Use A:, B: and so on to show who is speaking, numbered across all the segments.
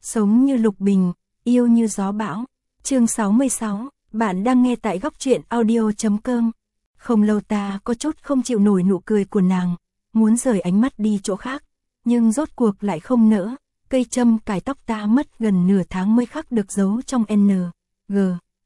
A: Sống như lục bình, yêu như gió bão. Chương 66, bạn đang nghe tại góc truyện audio.com. Không lâu ta có chút không chịu nổi nụ cười của nàng, muốn rời ánh mắt đi chỗ khác, nhưng rốt cuộc lại không nỡ. Cây châm cài tóc ta mất gần nửa tháng mới khắc được dấu trong N, G,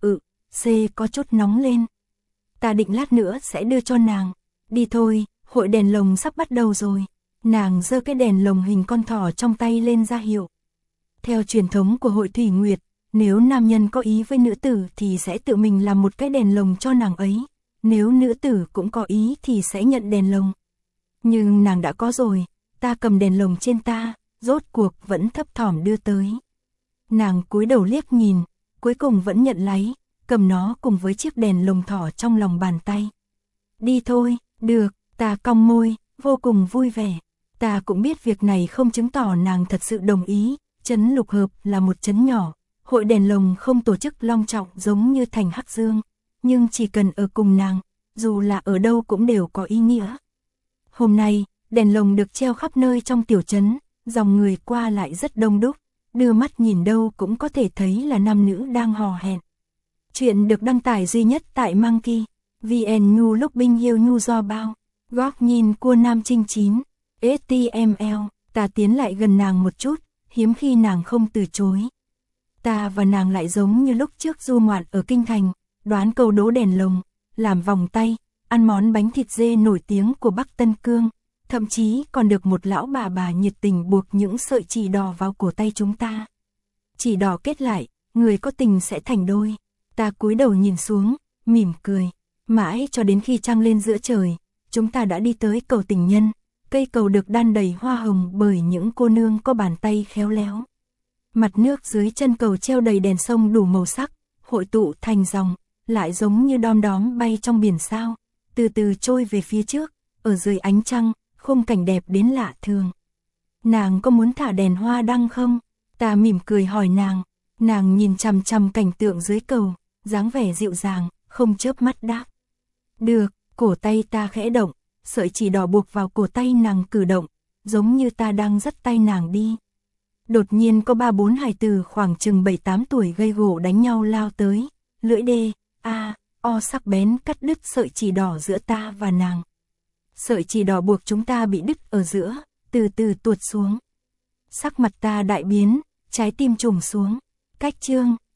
A: C có chút nóng lên. Ta định lát nữa sẽ đưa cho nàng. Đi thôi, hội đèn lồng sắp bắt đầu rồi. Nàng giơ cái đèn lồng hình con thỏ trong tay lên ra hiệu. Theo truyền thống của hội Thủy Nguyệt, nếu nam nhân có ý với nữ tử thì sẽ tự mình làm một cái đèn lồng cho nàng ấy. Nếu nữ tử cũng có ý thì sẽ nhận đèn lồng. Nhưng nàng đã có rồi, ta cầm đèn lồng trên ta, rốt cuộc vẫn thấp thỏm đưa tới. Nàng cúi đầu liếc nhìn, cuối cùng vẫn nhận lấy, cầm nó cùng với chiếc đèn lồng thỏ trong lòng bàn tay. Đi thôi, được, ta cong môi, vô cùng vui vẻ. Ta cũng biết việc này không chứng tỏ nàng thật sự đồng ý, trấn Lục Hợp là một trấn nhỏ, hội đèn lồng không tổ chức long trọng giống như thành Hắc Dương, nhưng chỉ cần ở cùng nàng, dù là ở đâu cũng đều có ý nghĩa. Hôm nay, đèn lồng được treo khắp nơi trong tiểu trấn, dòng người qua lại rất đông đúc, đưa mắt nhìn đâu cũng có thể thấy là nam nữ đang hò hẹn. Chuyện được đăng tải duy nhất tại Monkey, VN Nhu lúc binh yêu nhu do bao, góc nhìn của Nam Trinh 9, HTML, ta tiến lại gần nàng một chút, hiếm khi nàng không từ chối. Ta và nàng lại giống như lúc trước du ngoạn ở Kinh Thành, đoán câu đố đèn lồng, làm vòng tay, ăn món bánh thịt dê nổi tiếng của Bắc Tân Cương, thậm chí còn được một lão bà nhiệt tình buộc những sợi chỉ đỏ vào cổ tay chúng ta. Chỉ đỏ kết lại, người có tình sẽ thành đôi. Ta cúi đầu nhìn xuống, mỉm cười, mãi cho đến khi trăng lên giữa trời, chúng ta đã đi tới cầu tình nhân. Cây cầu được đan đầy hoa hồng bởi những cô nương có bàn tay khéo léo. Mặt nước dưới chân cầu treo đầy đèn sông đủ màu sắc, hội tụ thành dòng, lại giống như đom đóm bay trong biển sao, từ từ trôi về phía trước, ở dưới ánh trăng, khung cảnh đẹp đến lạ thường. Nàng có muốn thả đèn hoa đăng không? Ta mỉm cười hỏi nàng, nàng nhìn chằm chằm cảnh tượng dưới cầu, dáng vẻ dịu dàng, không chớp mắt đáp. Được, cổ tay ta khẽ động. Sợi chỉ đỏ buộc vào cổ tay nàng cử động, giống như ta đang dắt tay nàng đi. Đột nhiên có 3-4 hài tử khoảng chừng 7-8 tuổi gây gổ đánh nhau lao tới, lưỡi đê, o sắc bén cắt đứt sợi chỉ đỏ giữa ta và nàng. Sợi chỉ đỏ buộc chúng ta bị đứt ở giữa, từ từ tuột xuống. Sắc mặt ta đại biến, trái tim trùng xuống. Cách chương